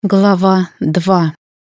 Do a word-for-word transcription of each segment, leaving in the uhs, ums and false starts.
Глава два.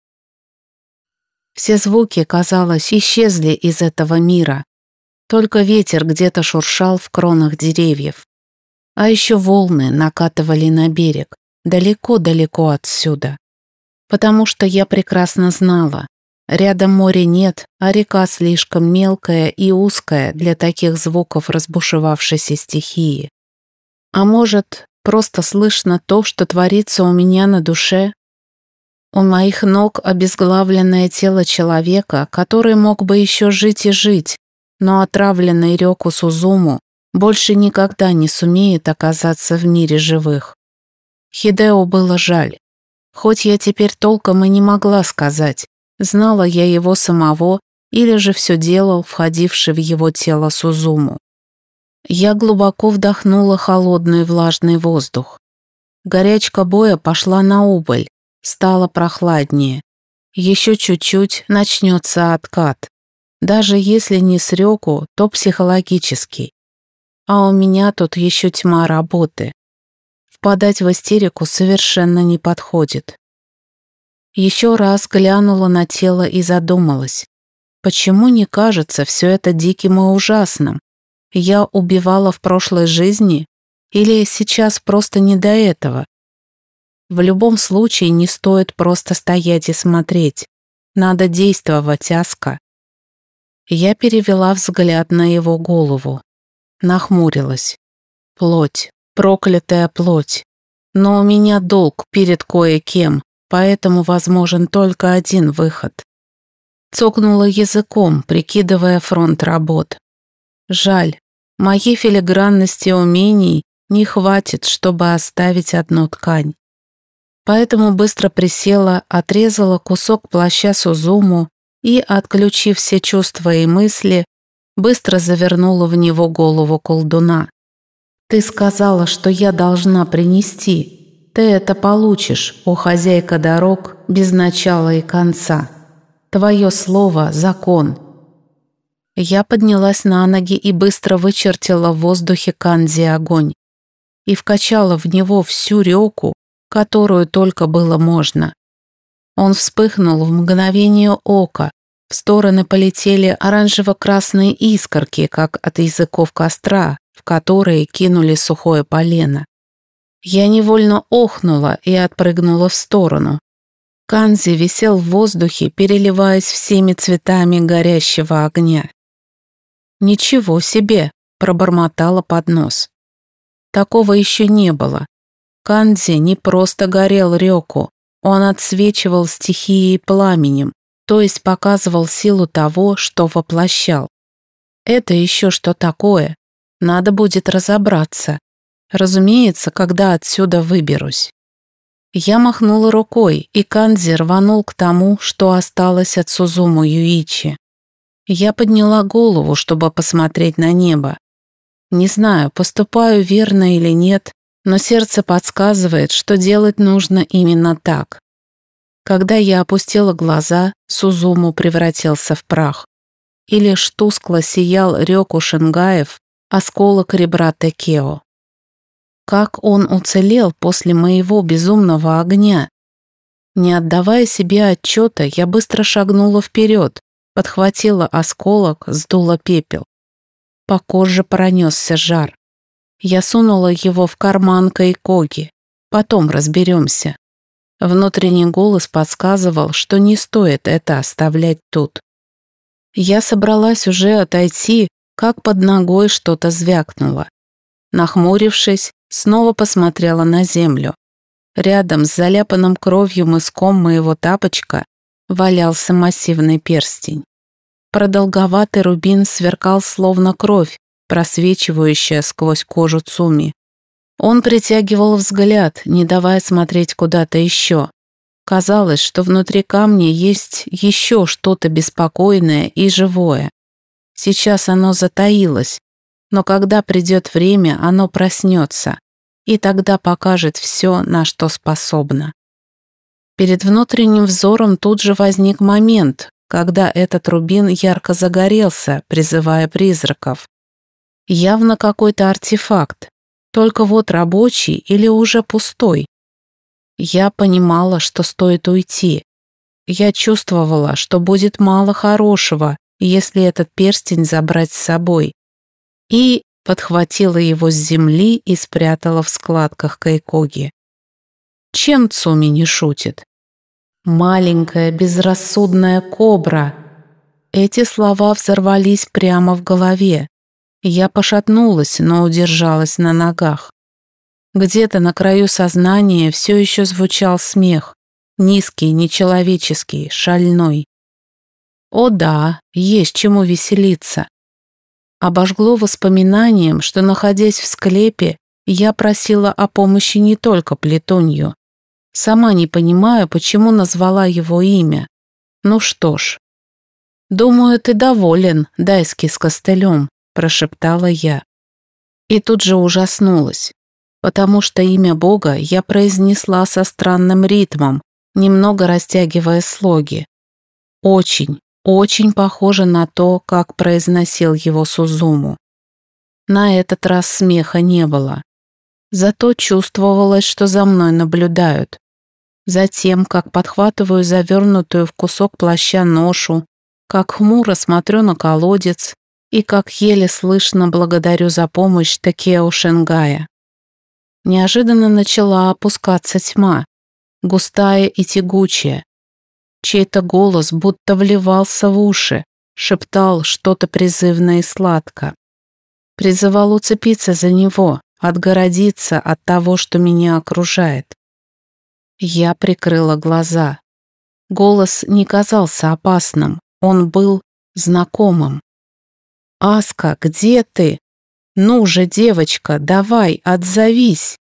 Все звуки, казалось, исчезли из этого мира. Только ветер где-то шуршал в кронах деревьев. А еще волны накатывали на берег, далеко-далеко отсюда. Потому что я прекрасно знала, рядом моря нет, а река слишком мелкая и узкая для таких звуков разбушевавшейся стихии. А может, просто слышно то, что творится у меня на душе? У моих ног обезглавленное тело человека, который мог бы еще жить и жить, но отравленный Рёку Сузуму больше никогда не сумеет оказаться в мире живых. Хидео было жаль. Хоть я теперь толком и не могла сказать, знала я его самого или же все делал входивший в его тело Сузуму. Я глубоко вдохнула холодный влажный воздух. Горячка боя пошла на убыль, стало прохладнее. Еще чуть-чуть начнется откат. Даже если не с Рёку, то психологический. А у меня тут еще тьма работы. Впадать в истерику совершенно не подходит. Еще раз глянула на тело и задумалась. Почему не кажется все это диким и ужасным? Я убивала в прошлой жизни? Или сейчас просто не до этого? В любом случае не стоит просто стоять и смотреть. Надо действовать, Аска. Я перевела взгляд на его голову. Нахмурилась. Плоть, проклятая плоть. Но у меня долг перед кое-кем, поэтому возможен только один выход. Цокнула языком, прикидывая фронт работ. Жаль, моей филигранности умений не хватит, чтобы оставить одну ткань. Поэтому быстро присела, отрезала кусок плаща Сузуму и, отключив все чувства и мысли, быстро завернула в него голову колдуна. «Ты сказала, что я должна принести. Ты это получишь, о хозяйка дорог, без начала и конца. Твое слово – закон». Я поднялась на ноги и быстро вычертила в воздухе канзи огонь и вкачала в него всю Рёку, которую только было можно. Он вспыхнул в мгновение ока, в стороны полетели оранжево-красные искорки, как от языков костра, в которые кинули сухое полено. Я невольно охнула и отпрыгнула в сторону. Канзи висел в воздухе, переливаясь всеми цветами горящего огня. «Ничего себе!» – пробормотала под нос. Такого еще не было. Канзи не просто горел Рёку, он отсвечивал стихией пламенем, то есть показывал силу того, что воплощал. Это еще что такое? Надо будет разобраться. Разумеется, когда отсюда выберусь. Я махнула рукой, и Канзи рванул к тому, что осталось от Сузуму Юичи. Я подняла голову, чтобы посмотреть на небо. Не знаю, поступаю верно или нет, но сердце подсказывает, что делать нужно именно так. Когда я опустила глаза, Сузуму превратился в прах. И лишь тускло сиял Рёку Шингаев, осколок ребра Текео. Как он уцелел после моего безумного огня? Не отдавая себе отчета, я быстро шагнула вперед, подхватила осколок, сдула пепел. По коже пронесся жар. Я сунула его в карман Кайкоги. Потом разберемся. Внутренний голос подсказывал, что не стоит это оставлять тут. Я собралась уже отойти, как под ногой что-то звякнуло. Нахмурившись, снова посмотрела на землю. Рядом с заляпанным кровью мыском моего тапочка валялся массивный перстень. Продолговатый рубин сверкал словно кровь, просвечивающая сквозь кожу Цуми. Он притягивал взгляд, не давая смотреть куда-то еще. Казалось, что внутри камня есть еще что-то беспокойное и живое. Сейчас оно затаилось, но когда придет время, оно проснется, и тогда покажет все, на что способно. Перед внутренним взором тут же возник момент, когда этот рубин ярко загорелся, призывая призраков. Явно какой-то артефакт, только вот рабочий или уже пустой. Я понимала, что стоит уйти. Я чувствовала, что будет мало хорошего, если этот перстень забрать с собой. И подхватила его с земли и спрятала в складках кайкоги. Чем Цуми не шутит? «Маленькая безрассудная кобра». Эти слова взорвались прямо в голове. Я пошатнулась, но удержалась на ногах. Где-то на краю сознания все еще звучал смех. Низкий, нечеловеческий, шальной. О да, есть чему веселиться. Обожгло воспоминанием, что, находясь в склепе, я просила о помощи не только Плетунью. Сама не понимаю, почему назвала его имя. Ну что ж. «Думаю, ты доволен, Дайски с костылем», – прошептала я. И тут же ужаснулась, потому что имя Бога я произнесла со странным ритмом, немного растягивая слоги. Очень, очень похоже на то, как произносил его Сузуму. На этот раз смеха не было. Зато чувствовалось, что за мной наблюдают. Затем, как подхватываю завернутую в кусок плаща ношу, как хмуро смотрю на колодец и как еле слышно благодарю за помощь Такео Шенгая. Неожиданно начала опускаться тьма, густая и тягучая. Чей-то голос будто вливался в уши, шептал что-то призывное и сладко. Призывал уцепиться за него, отгородиться от того, что меня окружает. Я прикрыла глаза. Голос не казался опасным, он был знакомым. «Аска, где ты? Ну же, девочка, давай, отзовись!»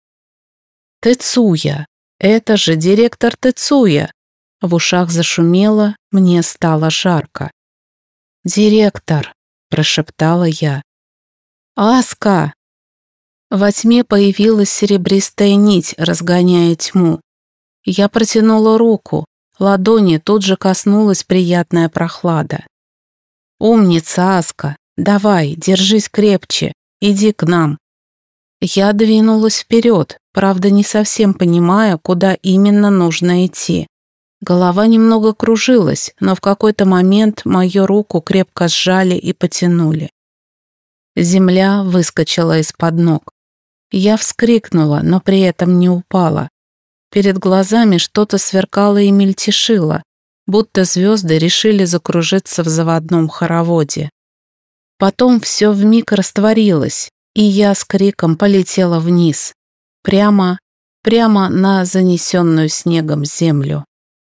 «Тецуя! Это же директор Тецуя!» В ушах зашумело, мне стало жарко. «Директор!» – прошептала я. «Аска!» Во тьме появилась серебристая нить, разгоняя тьму. Я протянула руку, ладони тут же коснулась приятная прохлада. «Умница, Аска! Давай, держись крепче, иди к нам!» Я двинулась вперед, правда, не совсем понимая, куда именно нужно идти. Голова немного кружилась, но в какой-то момент мою руку крепко сжали и потянули. Земля выскочила из-под ног. Я вскрикнула, но при этом не упала. Перед глазами что-то сверкало и мельтешило, будто звезды решили закружиться в заводном хороводе. Потом все вмиг растворилось, и я с криком полетела вниз, прямо, прямо на занесенную снегом землю.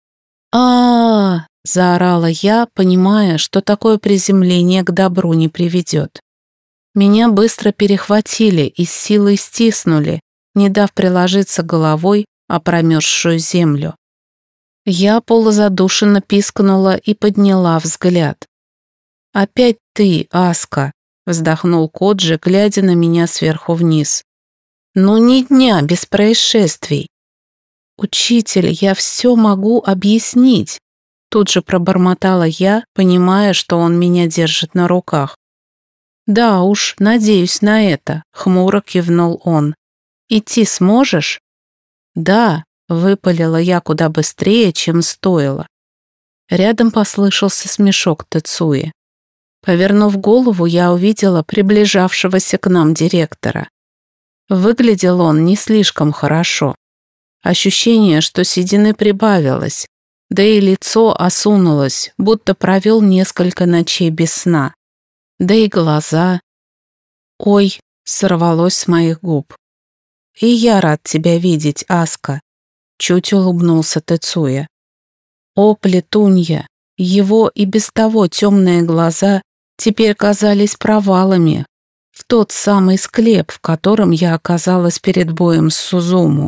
а, заорала я, понимая, что такое приземление к добру не приведет. Меня быстро перехватили и с силой стиснули, не дав приложиться головой о промерзшую землю. Я полузадушенно пискнула и подняла взгляд. «Опять ты, Аска!» — вздохнул Коджи, глядя на меня сверху вниз. «Ну ни дня без происшествий!» «Учитель, я все могу объяснить!» Тут же пробормотала я, понимая, что он меня держит на руках. «Да уж, надеюсь на это», — хмуро кивнул он. «Идти сможешь?» «Да», — выпалила я куда быстрее, чем стоило. Рядом послышался смешок Тецуи. Повернув голову, я увидела приближавшегося к нам директора. Выглядел он не слишком хорошо. Ощущение, что седины прибавилось, да и лицо осунулось, будто провел несколько ночей без сна. Да и глаза. «Ой», — сорвалось с моих губ. «И я рад тебя видеть, Аска», — чуть улыбнулся Тецуя. О, Плетунья, его и без того темные глаза теперь казались провалами в тот самый склеп, в котором я оказалась перед боем с Сузуму.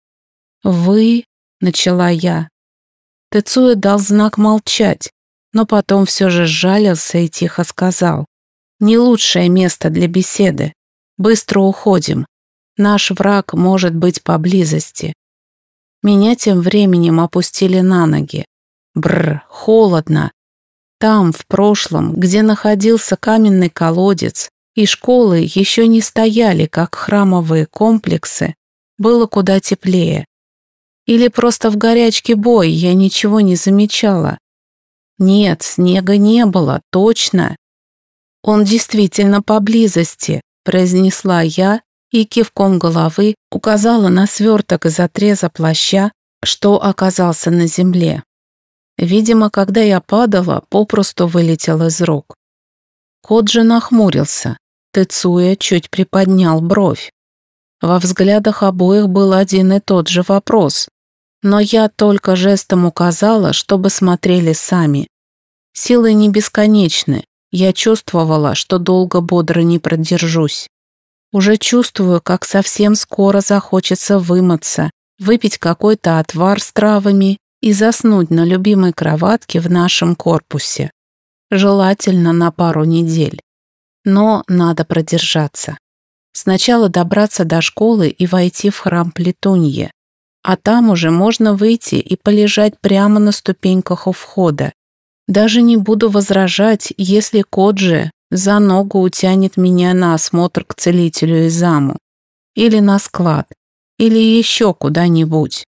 «Вы?» — начала я. Тецуя дал знак молчать, но потом все же сжалился и тихо сказал. «Не лучшее место для беседы. Быстро уходим. Наш враг может быть поблизости». Меня тем временем опустили на ноги. Бррр, холодно. Там, в прошлом, где находился каменный колодец, и школы еще не стояли, как храмовые комплексы, было куда теплее. Или просто в горячке бой я ничего не замечала? Нет, снега не было, точно. Он действительно поблизости, произнесла я и кивком головы указала на сверток из отреза плаща, что оказался на земле. Видимо, когда я падала, попросту вылетел из рук. Коджи нахмурился. Тецуя чуть приподнял бровь. Во взглядах обоих был один и тот же вопрос, но я только жестом указала, чтобы смотрели сами. Силы не бесконечны, я чувствовала, что долго бодро не продержусь. Уже чувствую, как совсем скоро захочется вымыться, выпить какой-то отвар с травами и заснуть на любимой кроватке в нашем корпусе. Желательно на пару недель. Но надо продержаться. Сначала добраться до школы и войти в храм Плетуньи, а там уже можно выйти и полежать прямо на ступеньках у входа. Даже не буду возражать, если Коджи за ногу утянет меня на осмотр к целителю Изаму, или на склад, или еще куда-нибудь.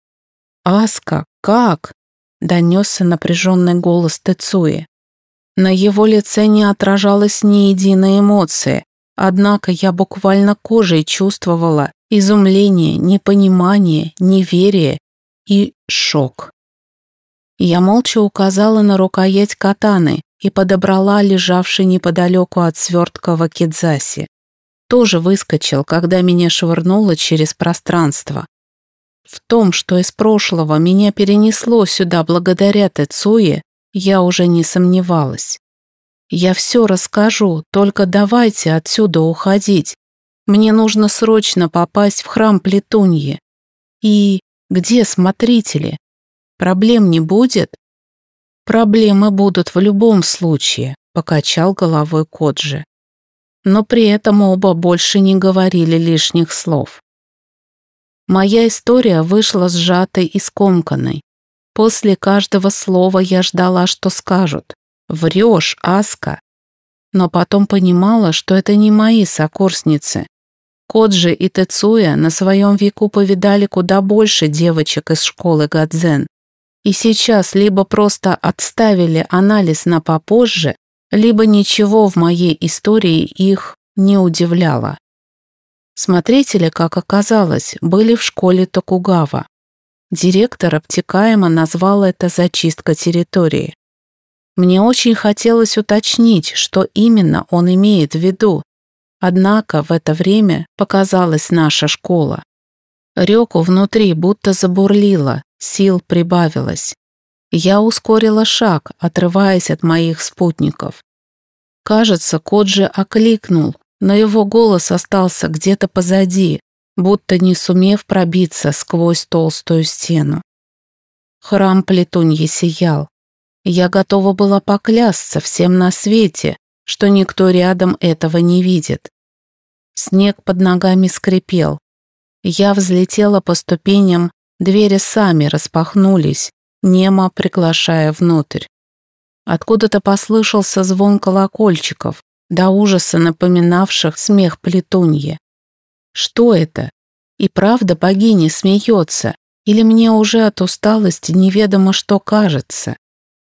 «Аска, как?» — донесся напряженный голос Тецуи. На его лице не отражалась ни единой эмоции, однако я буквально кожей чувствовала изумление, непонимание, неверие и шок. Я молча указала на рукоять катаны и подобрала лежавший неподалеку от свертка вакидзаси. Тоже выскочил, когда меня швырнуло через пространство. В том, что из прошлого меня перенесло сюда благодаря Тецуе, я уже не сомневалась. Я все расскажу, только давайте отсюда уходить. Мне нужно срочно попасть в храм Плетуньи. И где смотрители? Проблем не будет? Проблемы будут в любом случае, покачал головой Коджи. Но при этом оба больше не говорили лишних слов. Моя история вышла сжатой и скомканной. После каждого слова я ждала, что скажут. «Врешь, Аска!» Но потом понимала, что это не мои сокурсницы. Коджи и Тецуя на своем веку повидали куда больше девочек из школы Гадзен. И сейчас либо просто отставили анализ на попозже, либо ничего в моей истории их не удивляло. Смотрители, как оказалось, были в школе Токугава. Директор обтекаемо назвал это «зачистка территории». Мне очень хотелось уточнить, что именно он имеет в виду, однако в это время показалась наша школа. Рёку внутри будто забурлило, сил прибавилось. Я ускорила шаг, отрываясь от моих спутников. Кажется, Коджи окликнул, но его голос остался где-то позади, будто не сумев пробиться сквозь толстую стену. Храм Плетуньи сиял. Я готова была поклясться всем на свете, что никто рядом этого не видит. Снег под ногами скрипел. Я взлетела по ступеням, двери сами распахнулись, немо приглашая внутрь. Откуда-то послышался звон колокольчиков, до ужаса напоминавших смех Плетуньи. Что это? И правда богиня смеется, или мне уже от усталости неведомо что кажется?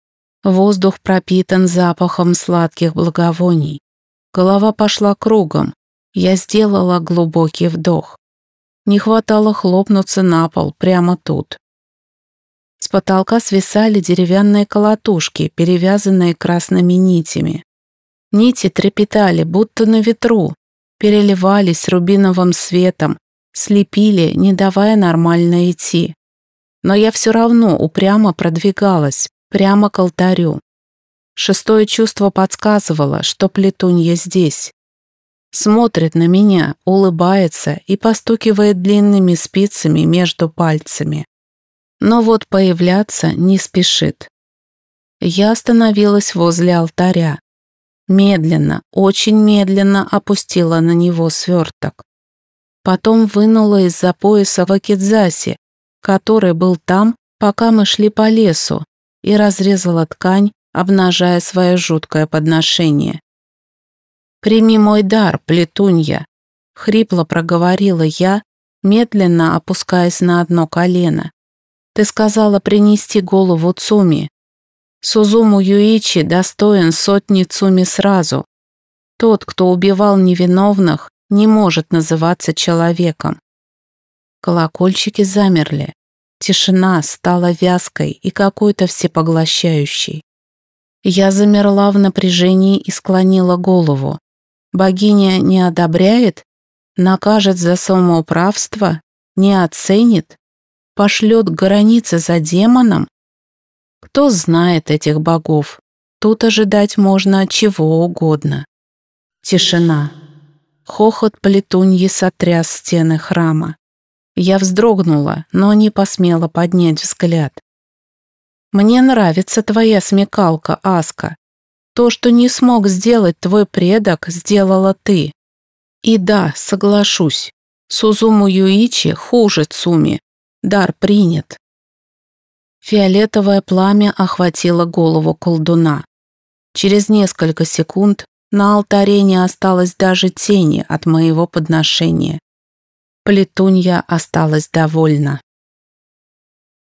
Воздух пропитан запахом сладких благовоний. Голова пошла кругом. Я сделала глубокий вдох. Не хватало хлопнуться на пол прямо тут. С потолка свисали деревянные колотушки, перевязанные красными нитями. Нити трепетали, будто на ветру, переливались рубиновым светом, слепили, не давая нормально идти. Но я все равно упрямо продвигалась, прямо к алтарю. Шестое чувство подсказывало, что Плетунья здесь. Смотрит на меня, улыбается и постукивает длинными спицами между пальцами. Но вот появляться не спешит. Я остановилась возле алтаря. Медленно, очень медленно опустила на него сверток. Потом вынула из-за пояса вакидзаси, который был там, пока мы шли по лесу, и разрезала ткань, обнажая свое жуткое подношение. «Прими мой дар, Плетунья», — хрипло проговорила я, медленно опускаясь на одно колено, Ты сказала принести голову Цуми. Сузуму Юичи достоин сотни Цуми сразу. Тот, кто убивал невиновных, не может называться человеком. Колокольчики замерли. Тишина стала вязкой и какой-то всепоглощающей. Я замерла в напряжении и склонила голову. Богиня не одобряет? Накажет за самоуправство? Не оценит? Пошлет к границе за демоном? Кто знает этих богов? Тут ожидать можно чего угодно. Тишина. Хохот плетуньи сотряс стены храма. Я вздрогнула, но не посмела поднять взгляд. «Мне нравится твоя смекалка, Аска. То, что не смог сделать твой предок, сделала ты. И да, соглашусь, Сузуму Юичи хуже Цуми. Дар принят». Фиолетовое пламя охватило голову колдуна. Через несколько секунд на алтаре не осталось даже тени от моего подношения. Плетунья осталась довольна.